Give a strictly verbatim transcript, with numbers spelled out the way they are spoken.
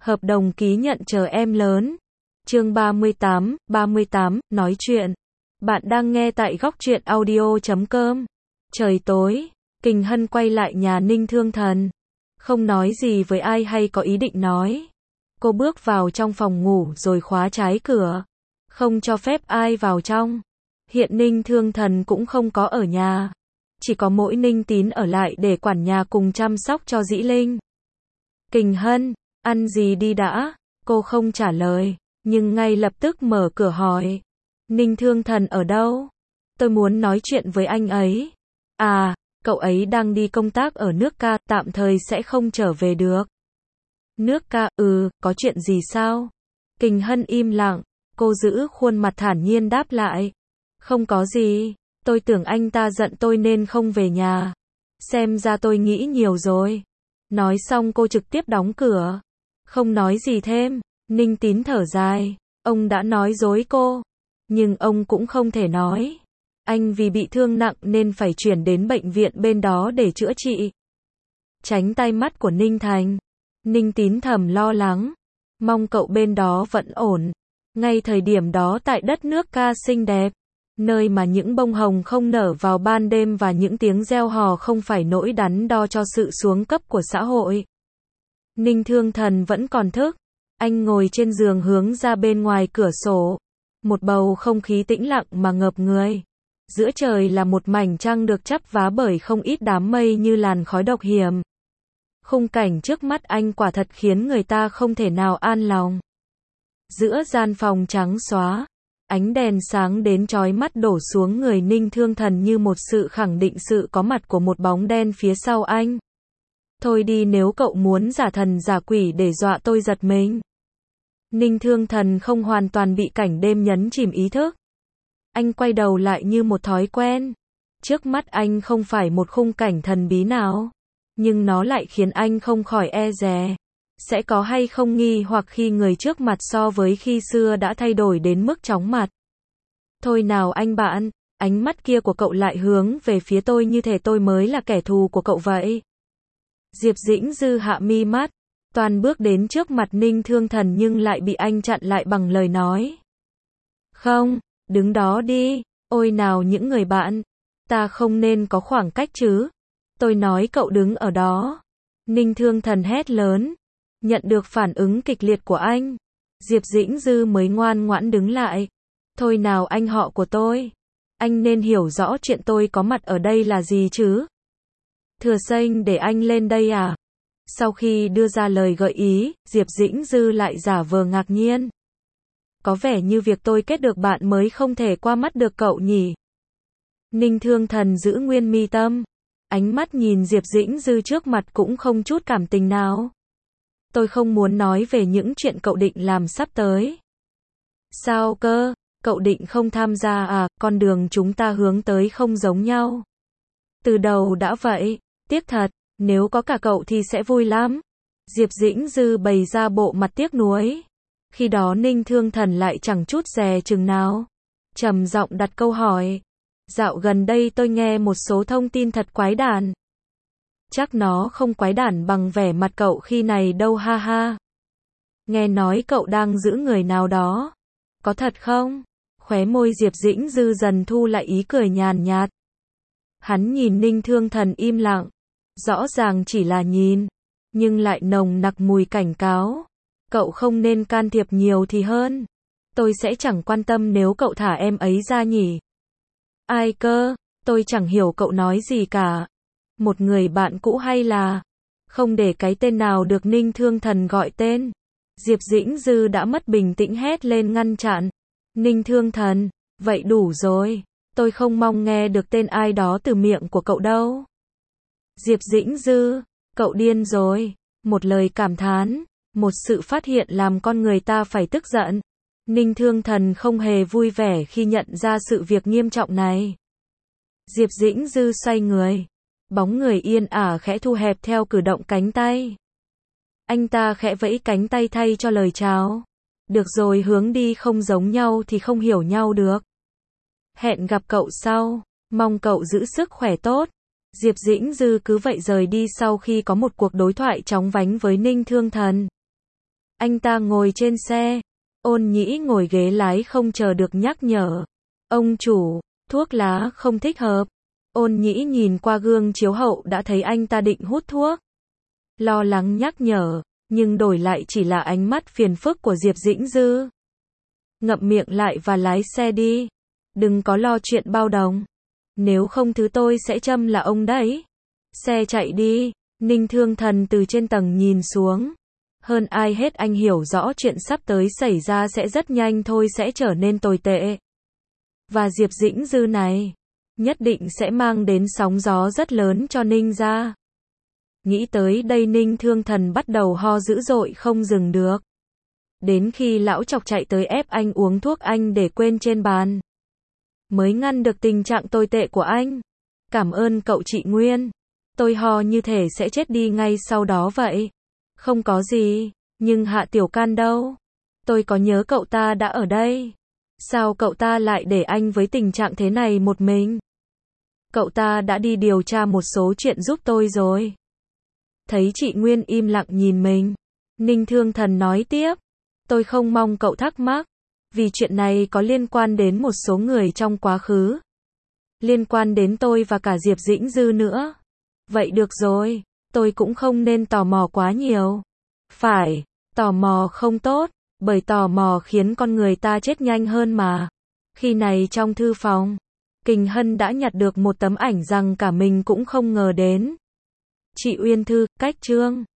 Hợp đồng ký nhận chờ em lớn. Chương ba mươi tám, ba mươi tám, nói chuyện. Bạn đang nghe tại góc truyện audio chấm com. Trời tối, Kình Hân quay lại nhà Ninh Thương Thần. Không nói gì với ai hay có ý định nói. Cô bước vào trong phòng ngủ rồi khóa trái cửa. Không cho phép ai vào trong. Hiện Ninh Thương Thần cũng không có ở nhà. Chỉ có mỗi Ninh Tín ở lại để quản nhà cùng chăm sóc cho Dĩ Linh. Kình Hân, ăn gì đi đã? Cô không trả lời, nhưng ngay lập tức mở cửa hỏi. Ninh Thương Thần ở đâu? Tôi muốn nói chuyện với anh ấy. À, cậu ấy đang đi công tác ở nước ca, tạm thời sẽ không trở về được. Nước ca, ừ, có chuyện gì sao? Kình Hân im lặng, cô giữ khuôn mặt thản nhiên đáp lại. Không có gì, tôi tưởng anh ta giận tôi nên không về nhà. Xem ra tôi nghĩ nhiều rồi. Nói xong cô trực tiếp đóng cửa. Không nói gì thêm, Ninh Tín thở dài. Ông đã nói dối cô. Nhưng ông cũng không thể nói. Anh vì bị thương nặng nên phải chuyển đến bệnh viện bên đó để chữa trị. Tránh tay mắt của Ninh Thành. Ninh Tín thầm lo lắng. Mong cậu bên đó vẫn ổn. Ngay thời điểm đó tại đất nước ca xinh đẹp. Nơi mà những bông hồng không nở vào ban đêm và những tiếng reo hò không phải nỗi đắn đo cho sự xuống cấp của xã hội. Ninh Thương Thần vẫn còn thức. Anh ngồi trên giường hướng ra bên ngoài cửa sổ. Một bầu không khí tĩnh lặng mà ngợp người. Giữa trời là một mảnh trăng được chắp vá bởi không ít đám mây như làn khói độc hiểm. Khung cảnh trước mắt anh quả thật khiến người ta không thể nào an lòng. Giữa gian phòng trắng xóa, ánh đèn sáng đến chói mắt đổ xuống người Ninh Thương Thần như một sự khẳng định sự có mặt của một bóng đen phía sau anh. Thôi đi, nếu cậu muốn giả thần giả quỷ để dọa tôi giật mình. Ninh Thương Thần không hoàn toàn bị cảnh đêm nhấn chìm ý thức. Anh quay đầu lại như một thói quen. Trước mắt anh không phải một khung cảnh thần bí nào, nhưng nó lại khiến anh không khỏi e dè. Sẽ có hay không nghi hoặc khi người trước mặt so với khi xưa đã thay đổi đến mức chóng mặt. Thôi nào anh bạn, ánh mắt kia của cậu lại hướng về phía tôi như thể tôi mới là kẻ thù của cậu vậy. Diệp Dĩnh Dư hạ mi mắt, toàn bước đến trước mặt Ninh Thương Thần nhưng lại bị anh chặn lại bằng lời nói. Không, đứng đó đi, ôi nào những người bạn, ta không nên có khoảng cách chứ. Tôi nói cậu đứng ở đó. Ninh Thương Thần hét lớn. Nhận được phản ứng kịch liệt của anh, Diệp Dĩnh Dư mới ngoan ngoãn đứng lại. Thôi nào anh họ của tôi, anh nên hiểu rõ chuyện tôi có mặt ở đây là gì chứ. Thừa xanh để anh lên đây à? Sau khi đưa ra lời gợi ý, Diệp Dĩnh Dư lại giả vờ ngạc nhiên. Có vẻ như việc tôi kết được bạn mới không thể qua mắt được cậu nhỉ. Ninh Thương Thần giữ nguyên mi tâm, ánh mắt nhìn Diệp Dĩnh Dư trước mặt cũng không chút cảm tình nào. Tôi không muốn nói về những chuyện cậu định làm sắp tới. Sao cơ, cậu định không tham gia à, con đường chúng ta hướng tới không giống nhau. Từ đầu đã vậy, tiếc thật, nếu có cả cậu thì sẽ vui lắm. Diệp Dĩnh Dư bày ra bộ mặt tiếc nuối. Khi đó Ninh Thương Thần lại chẳng chút dè chừng nào. Trầm giọng đặt câu hỏi. Dạo gần đây tôi nghe một số thông tin thật quái đản. Chắc nó không quái đản bằng vẻ mặt cậu khi này đâu ha ha. Nghe nói cậu đang giữ người nào đó. Có thật không? Khóe môi Diệp Dĩnh Dư dần thu lại ý cười nhàn nhạt. Hắn nhìn Ninh Thương Thần im lặng. Rõ ràng chỉ là nhìn, nhưng lại nồng nặc mùi cảnh cáo. Cậu không nên can thiệp nhiều thì hơn. Tôi sẽ chẳng quan tâm nếu cậu thả em ấy ra nhỉ. Ai cơ? Tôi chẳng hiểu cậu nói gì cả. Một người bạn cũ hay là... Không để cái tên nào được Ninh Thương Thần gọi tên. Diệp Dĩnh Dư đã mất bình tĩnh hét lên ngăn chặn. Ninh Thương Thần, vậy đủ rồi. Tôi không mong nghe được tên ai đó từ miệng của cậu đâu. Diệp Dĩnh Dư, cậu điên rồi. Một lời cảm thán, một sự phát hiện làm con người ta phải tức giận. Ninh Thương Thần không hề vui vẻ khi nhận ra sự việc nghiêm trọng này. Diệp Dĩnh Dư xoay người. Bóng người yên ả khẽ thu hẹp theo cử động cánh tay. Anh ta khẽ vẫy cánh tay thay cho lời chào. Được rồi, hướng đi không giống nhau thì không hiểu nhau được. Hẹn gặp cậu sau, mong cậu giữ sức khỏe tốt. Diệp Dĩnh Dư cứ vậy rời đi sau khi có một cuộc đối thoại chóng vánh với Ninh Thương Thần. Anh ta ngồi trên xe. Ôn Nhĩ ngồi ghế lái không chờ được nhắc nhở. Ông chủ, thuốc lá không thích hợp. Ôn Nhĩ nhìn qua gương chiếu hậu đã thấy anh ta định hút thuốc. Lo lắng nhắc nhở, nhưng đổi lại chỉ là ánh mắt phiền phức của Diệp Dĩnh Dư. Ngậm miệng lại và lái xe đi. Đừng có lo chuyện bao đồng. Nếu không thứ tôi sẽ châm là ông đấy. Xe chạy đi. Ninh Thương Thần từ trên tầng nhìn xuống. Hơn ai hết anh hiểu rõ chuyện sắp tới xảy ra sẽ rất nhanh thôi sẽ trở nên tồi tệ. Và Diệp Dĩnh Dư này, nhất định sẽ mang đến sóng gió rất lớn cho Ninh gia. Nghĩ tới đây Ninh Thương Thần bắt đầu ho dữ dội không dừng được. Đến khi lão chọc chạy tới ép anh uống thuốc anh để quên trên bàn. Mới ngăn được tình trạng tồi tệ của anh. Cảm ơn cậu chị Nguyên. Tôi ho như thể sẽ chết đi ngay sau đó vậy. Không có gì, nhưng Hạ Tiểu Can đâu? Tôi có nhớ cậu ta đã ở đây. Sao cậu ta lại để anh với tình trạng thế này một mình? Cậu ta đã đi điều tra một số chuyện giúp tôi rồi. Thấy chị Nguyên im lặng nhìn mình, Ninh Thương Thần nói tiếp. Tôi không mong cậu thắc mắc, vì chuyện này có liên quan đến một số người trong quá khứ. Liên quan đến tôi và cả Diệp Dĩnh Dư nữa. Vậy được rồi, tôi cũng không nên tò mò quá nhiều. Phải, tò mò không tốt, bởi tò mò khiến con người ta chết nhanh hơn mà. Khi này trong thư phòng, Kình Hân đã nhặt được một tấm ảnh rằng cả mình cũng không ngờ đến. Chị Uyên Thư, cách chương